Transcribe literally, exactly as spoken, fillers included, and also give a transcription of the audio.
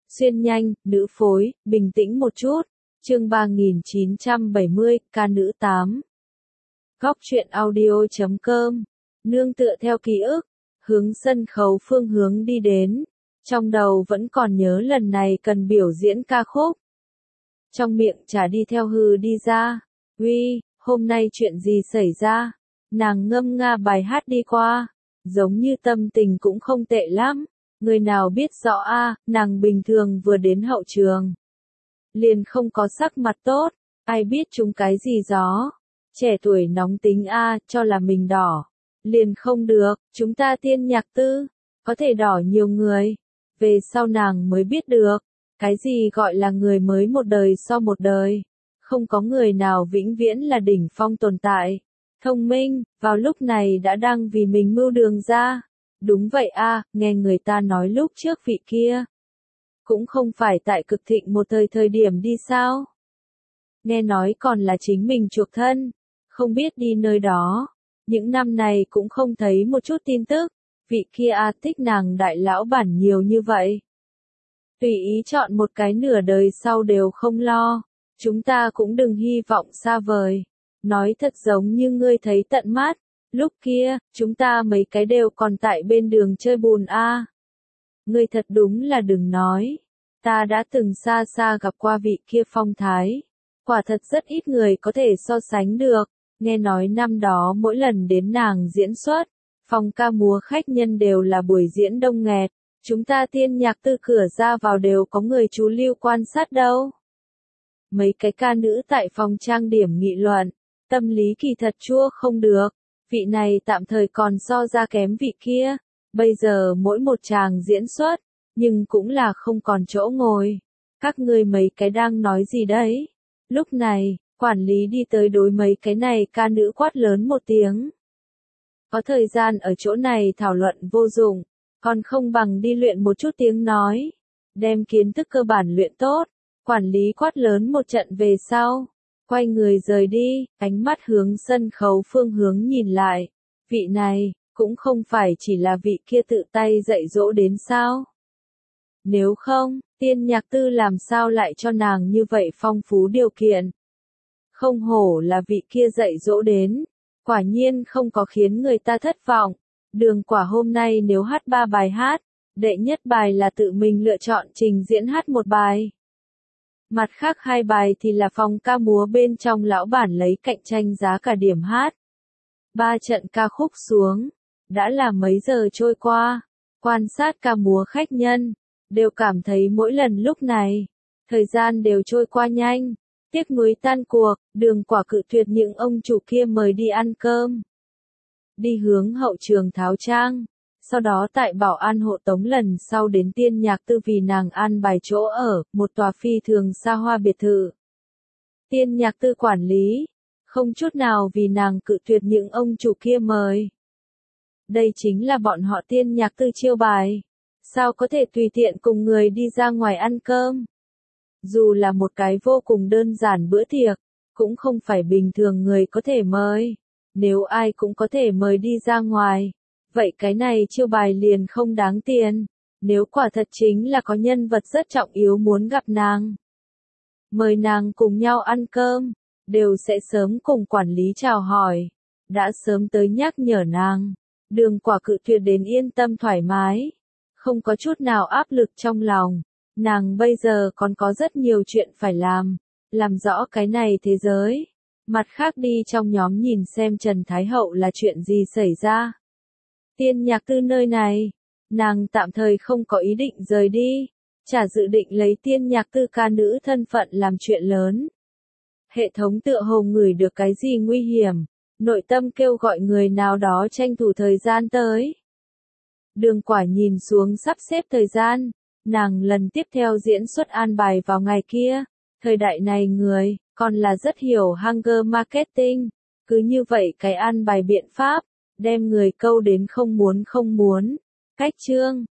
Xuyên nhanh, nữ phối, bình tĩnh một chút. Chương ba nghìn chín trăm bảy mươi, ca nữ tám. Góc truyện audio chấm com. Nương tựa theo ký ức, hướng sân khấu phương hướng đi đến. Trong đầu vẫn còn nhớ lần này cần biểu diễn ca khúc. Trong miệng chả đi theo hừ đi ra. Uy, hôm nay chuyện gì xảy ra? Nàng ngâm nga bài hát đi qua. Giống như tâm tình cũng không tệ lắm. Người nào biết rõ a, à, nàng bình thường vừa đến hậu trường. Liền không có sắc mặt tốt, ai biết chúng cái gì gió. Trẻ tuổi nóng tính a, à, cho là mình đỏ. Liền không được, chúng ta tiên nhạc tư, có thể đỏ nhiều người. Về sau nàng mới biết được, cái gì gọi là người mới một đời so một đời. Không có người nào vĩnh viễn là đỉnh phong tồn tại. Thông minh, vào lúc này đã đang vì mình mưu đường ra. Đúng vậy a, à, nghe người ta nói lúc trước vị kia. Cũng không phải tại cực thịnh một thời thời điểm đi sao. Nghe nói còn là chính mình chuộc thân. Không biết đi nơi đó. Những năm này cũng không thấy một chút tin tức. Vị kia a à, thích nàng đại lão bản nhiều như vậy. Tùy ý chọn một cái nửa đời sau đều không lo. Chúng ta cũng đừng hy vọng xa vời. Nói thật giống như ngươi thấy tận mắt. Lúc kia, chúng ta mấy cái đều còn tại bên đường chơi bùn a. À. Ngươi thật đúng là đừng nói. Ta đã từng xa xa gặp qua vị kia phong thái. Quả thật rất ít người có thể so sánh được. Nghe nói năm đó mỗi lần đến nàng diễn xuất, phòng ca múa khách nhân đều là buổi diễn đông nghẹt. Chúng ta tiên nhạc tư cửa ra vào đều có người chú lưu quan sát đâu. Mấy cái ca nữ tại phòng trang điểm nghị luận. Tâm lý kỳ thật chua không được. Vị này tạm thời còn so ra kém vị kia. Bây giờ mỗi một chàng diễn xuất, nhưng cũng là không còn chỗ ngồi. Các ngươi mấy cái đang nói gì đấy? Lúc này, quản lý đi tới đối mấy cái này ca nữ quát lớn một tiếng. Có thời gian ở chỗ này thảo luận vô dụng, còn không bằng đi luyện một chút tiếng nói. Đem kiến thức cơ bản luyện tốt, quản lý quát lớn một trận về sau. Quay người rời đi, ánh mắt hướng sân khấu phương hướng nhìn lại. Vị này, cũng không phải chỉ là vị kia tự tay dạy dỗ đến sao. Nếu không, tiên nhạc tư làm sao lại cho nàng như vậy phong phú điều kiện. Không hổ là vị kia dạy dỗ đến. Quả nhiên không có khiến người ta thất vọng. Đường Quả hôm nay nếu hát ba bài hát, đệ nhất bài là tự mình lựa chọn trình diễn hát một bài. Mặt khác hai bài thì là phòng ca múa bên trong lão bản lấy cạnh tranh giá cả điểm hát. Ba trận ca khúc xuống, đã là mấy giờ trôi qua, quan sát ca múa khách nhân, đều cảm thấy mỗi lần lúc này, thời gian đều trôi qua nhanh, tiếc nuối tan cuộc, Đường Quả cự tuyệt những ông chủ kia mời đi ăn cơm. Đi hướng hậu trường tháo trang. Sau đó tại bảo an hộ tống lần sau đến tiên nhạc tư vì nàng an bài chỗ ở, một tòa phi thường xa hoa biệt thự. Tiên nhạc tư quản lý, không chút nào vì nàng cự tuyệt những ông chủ kia mời. Đây chính là bọn họ tiên nhạc tư chiêu bài. Sao có thể tùy tiện cùng người đi ra ngoài ăn cơm? Dù là một cái vô cùng đơn giản bữa tiệc, cũng không phải bình thường người có thể mời. Nếu ai cũng có thể mời đi ra ngoài. Vậy cái này chiêu bài liền không đáng tiền. Nếu quả thật chính là có nhân vật rất trọng yếu muốn gặp nàng. Mời nàng cùng nhau ăn cơm. Đều sẽ sớm cùng quản lý chào hỏi. Đã sớm tới nhắc nhở nàng. Đường Quả cự tuyệt đến yên tâm thoải mái. Không có chút nào áp lực trong lòng. Nàng bây giờ còn có rất nhiều chuyện phải làm. Làm rõ cái này thế giới. Mặt khác đi trong nhóm nhìn xem Trần Thái Hậu là chuyện gì xảy ra. Tiên nhạc tư nơi này, nàng tạm thời không có ý định rời đi, chả dự định lấy tiên nhạc tư ca nữ thân phận làm chuyện lớn. Hệ thống tựa hồ ngửi được cái gì nguy hiểm, nội tâm kêu gọi người nào đó tranh thủ thời gian tới. Đường Quả nhìn xuống sắp xếp thời gian, nàng lần tiếp theo diễn xuất an bài vào ngày kia, thời đại này người, còn là rất hiểu hunger marketing, cứ như vậy cái an bài biện pháp. Đem người câu đến không muốn không muốn. Cách chương,